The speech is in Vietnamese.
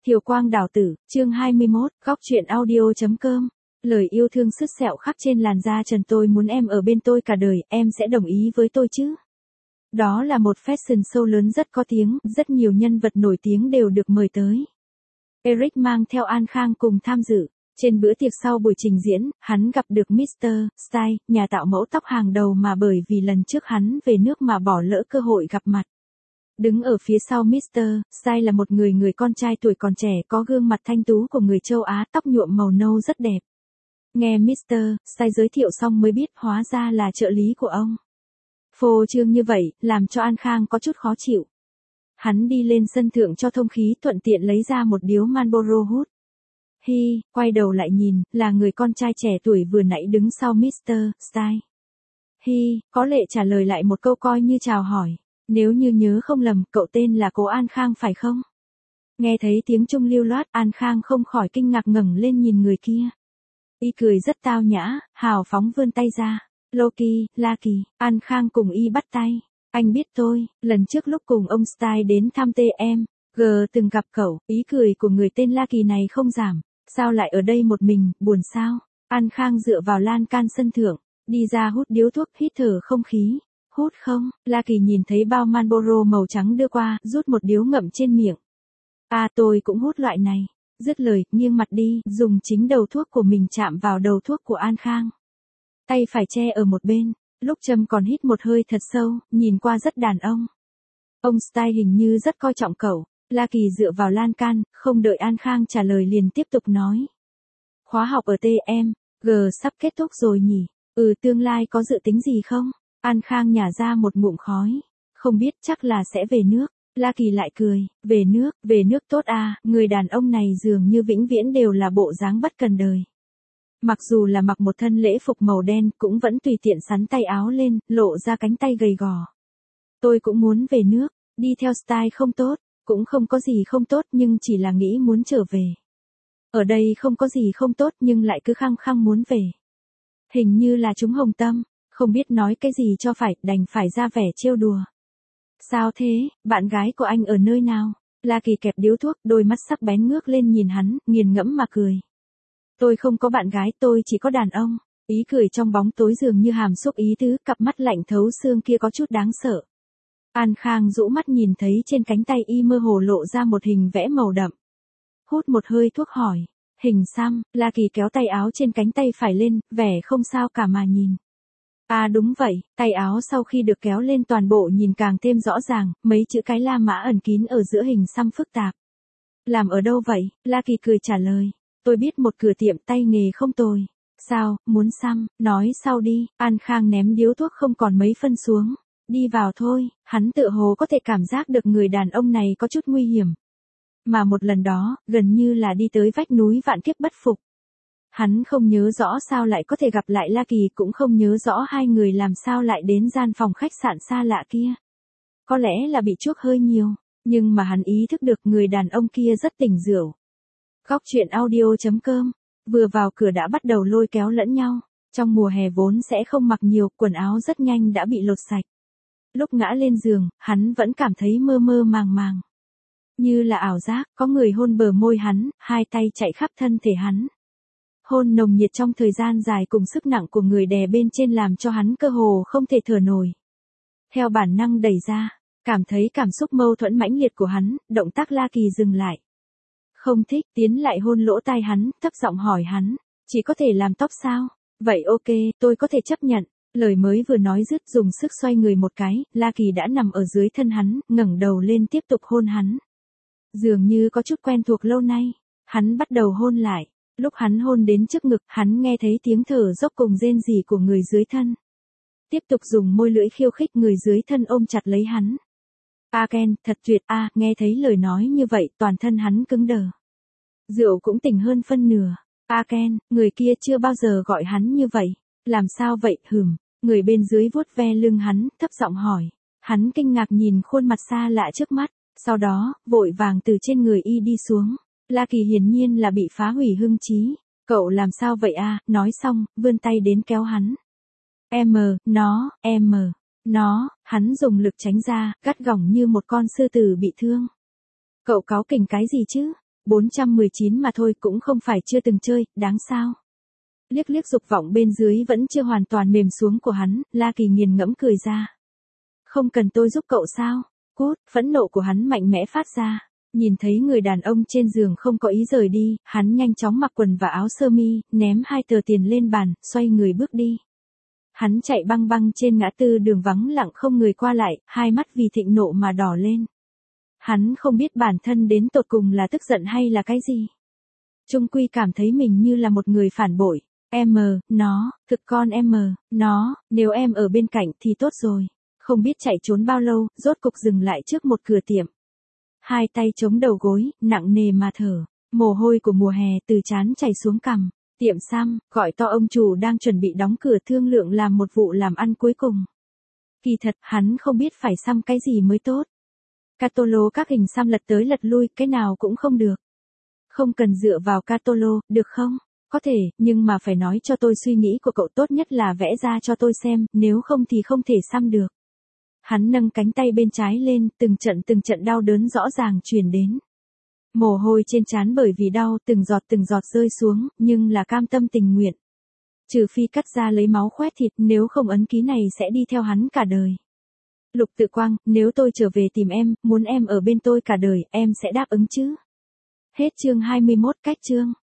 Thiều Quang Đào Tử, chương 21, góc truyện audio.com. Lời yêu thương sứt sẹo khắc trên làn da Trần, tôi muốn em ở bên tôi cả đời, em sẽ đồng ý với tôi chứ? Đó là một fashion show lớn rất có tiếng, rất nhiều nhân vật nổi tiếng đều được mời tới. Eric mang theo An Khang cùng tham dự. Trên bữa tiệc sau buổi trình diễn, hắn gặp được Mr. Style, nhà tạo mẫu tóc hàng đầu mà bởi vì lần trước hắn về nước mà bỏ lỡ cơ hội gặp mặt. Đứng ở phía sau Mr. Style là một người con trai tuổi còn trẻ có gương mặt thanh tú của người châu Á, tóc nhuộm màu nâu rất đẹp. Nghe Mr. Style giới thiệu xong mới biết hóa ra là trợ lý của ông. Phô trương như vậy, làm cho An Khang có chút khó chịu. Hắn đi lên sân thượng cho thông khí, thuận tiện lấy ra một điếu Marlboro hút. Quay đầu lại nhìn, là người con trai trẻ tuổi vừa nãy đứng sau Mr. Style. Có lệ trả lời lại một câu coi như chào hỏi. Nếu như nhớ không lầm, cậu tên là Cố An Khang phải không? Nghe thấy tiếng Trung lưu loát, An Khang không khỏi kinh ngạc ngẩng lên nhìn người kia. Y cười rất tao nhã, hào phóng vươn tay ra. Lucky, An Khang cùng Y bắt tay. Anh biết tôi, lần trước lúc cùng ông Style đến thăm TMG từng gặp cậu, ý cười của người tên Lucky này không giảm. Sao lại ở đây một mình, buồn sao? An Khang dựa vào lan can sân thượng, đi ra hút điếu thuốc, hít thở không khí. Hút không? Lucky nhìn thấy bao Marlboro màu trắng đưa qua, rút một điếu ngậm trên miệng. Tôi cũng hút loại này. Dứt lời, nghiêng mặt đi, dùng chính đầu thuốc của mình chạm vào đầu thuốc của An Khang. Tay phải che ở một bên, lúc châm còn hít một hơi thật sâu, nhìn qua rất đàn ông. Ông Style hình như rất coi trọng cậu. Lucky dựa vào lan can, không đợi An Khang trả lời liền tiếp tục nói. Khóa học ở TMG sắp kết thúc rồi nhỉ? Tương lai có dự tính gì không? An Khang nhả ra một ngụm khói. Không biết, chắc là sẽ về nước. Lucky lại cười. Về nước tốt à, người đàn ông này dường như vĩnh viễn đều là bộ dáng bất cần đời. Mặc dù là mặc một thân lễ phục màu đen, cũng vẫn tùy tiện xắn tay áo lên, lộ ra cánh tay gầy gò. Tôi cũng muốn về nước, đi theo Style không tốt, cũng không có gì không tốt nhưng chỉ là nghĩ muốn trở về. Ở đây không có gì không tốt nhưng lại cứ khăng khăng muốn về. Hình như là chúng hồng tâm. Không biết nói cái gì cho phải, đành phải ra vẻ trêu đùa. Sao thế, bạn gái của anh ở nơi nào? Lucky kẹp điếu thuốc, đôi mắt sắc bén ngước lên nhìn hắn, nghiền ngẫm mà cười. Tôi không có bạn gái, tôi chỉ có đàn ông. Ý cười trong bóng tối dường như hàm xúc ý tứ, cặp mắt lạnh thấu xương kia có chút đáng sợ. An Khang rũ mắt nhìn thấy trên cánh tay Y mơ hồ lộ ra một hình vẽ màu đậm. Hút một hơi thuốc hỏi. Hình xăm. Lucky kéo tay áo trên cánh tay phải lên, vẻ không sao cả mà nhìn. Đúng vậy, tay áo sau khi được kéo lên toàn bộ nhìn càng thêm rõ ràng, mấy chữ cái La Mã ẩn kín ở giữa hình xăm phức tạp. Làm ở đâu vậy? Lucky cười trả lời. Tôi biết một cửa tiệm tay nghề không tồi. Sao, muốn xăm, nói sau đi. An Khang ném điếu thuốc không còn mấy phân xuống. Đi vào thôi, hắn tựa hồ có thể cảm giác được người đàn ông này có chút nguy hiểm. Mà một lần đó, gần như là đi tới vách núi vạn kiếp bất phục. Hắn không nhớ rõ sao lại có thể gặp lại Lucky, cũng không nhớ rõ hai người làm sao lại đến gian phòng khách sạn xa lạ kia. Có lẽ là bị chuốc hơi nhiều, nhưng mà hắn ý thức được người đàn ông kia rất tỉnh rượu. Góc truyện audio.com, vừa vào cửa đã bắt đầu lôi kéo lẫn nhau. Trong mùa hè vốn sẽ không mặc nhiều, quần áo rất nhanh đã bị lột sạch. Lúc ngã lên giường, hắn vẫn cảm thấy mơ mơ màng màng. Như là ảo giác, có người hôn bờ môi hắn, hai tay chạy khắp thân thể hắn. Hôn nồng nhiệt trong thời gian dài cùng sức nặng của người đè bên trên làm cho hắn cơ hồ không thể thở nổi. Theo bản năng đẩy ra, cảm thấy cảm xúc mâu thuẫn mãnh liệt của hắn, động tác Lucky dừng lại. Không thích, tiến lại hôn lỗ tai hắn, thấp giọng hỏi hắn, chỉ có thể làm tóc sao? Vậy ok, tôi có thể chấp nhận. Lời mới vừa nói dứt, dùng sức xoay người một cái, Lucky đã nằm ở dưới thân hắn, ngẩng đầu lên tiếp tục hôn hắn. Dường như có chút quen thuộc lâu nay, hắn bắt đầu hôn lại. Lúc hắn hôn đến trước ngực, hắn nghe thấy tiếng thở dốc cùng rên rỉ của người dưới thân. Tiếp tục dùng môi lưỡi khiêu khích người dưới thân ôm chặt lấy hắn. Ken, thật tuyệt nghe thấy lời nói như vậy, toàn thân hắn cứng đờ. Rượu cũng tỉnh hơn phân nửa. Ken, người kia chưa bao giờ gọi hắn như vậy. Làm sao vậy, người bên dưới vuốt ve lưng hắn, thấp giọng hỏi. Hắn kinh ngạc nhìn khuôn mặt xa lạ trước mắt, sau đó, vội vàng từ trên người Y đi xuống. Lucky hiển nhiên là bị phá hủy hưng trí. Cậu làm sao vậy nói xong, vươn tay đến kéo hắn. Hắn dùng lực tránh ra, gắt gỏng như một con sư tử bị thương. Cậu cáu kỉnh cái gì chứ? 419 mà thôi cũng không phải chưa từng chơi, đáng sao. Liếc liếc dục vọng bên dưới vẫn chưa hoàn toàn mềm xuống của hắn, La Kỳ nghiền ngẫm cười ra. Không cần tôi giúp cậu sao? Cút, phẫn nộ của hắn mạnh mẽ phát ra. Nhìn thấy người đàn ông trên giường không có ý rời đi, hắn nhanh chóng mặc quần và áo sơ mi, ném 2 tờ tiền lên bàn, xoay người bước đi. Hắn chạy băng băng trên ngã tư đường vắng lặng không người qua lại, hai mắt vì thịnh nộ mà đỏ lên. Hắn không biết bản thân đến tột cùng là tức giận hay là cái gì. Trung quy cảm thấy mình như là một người phản bội. Thực con nó, nếu em ở bên cạnh thì tốt rồi. Không biết chạy trốn bao lâu, rốt cục dừng lại trước một cửa tiệm. Hai tay chống đầu gối, nặng nề mà thở. Mồ hôi của mùa hè từ trán chảy xuống cằm. Tiệm xăm, gọi to ông chủ đang chuẩn bị đóng cửa thương lượng làm một vụ làm ăn cuối cùng. Kỳ thật, hắn không biết phải xăm cái gì mới tốt. Catalog các hình xăm lật tới lật lui, cái nào cũng không được. Không cần dựa vào catalog, được không? Có thể, nhưng mà phải nói cho tôi suy nghĩ của cậu, tốt nhất là vẽ ra cho tôi xem, nếu không thì không thể xăm được. Hắn nâng cánh tay bên trái lên, từng trận đau đớn rõ ràng truyền đến. Mồ hôi trên trán bởi vì đau từng giọt rơi xuống, nhưng là cam tâm tình nguyện. Trừ phi cắt ra lấy máu khoét thịt, nếu không ấn ký này sẽ đi theo hắn cả đời. Lục Tự Quang, nếu tôi trở về tìm em, muốn em ở bên tôi cả đời, em sẽ đáp ứng chứ? Hết chương 21 cách chương.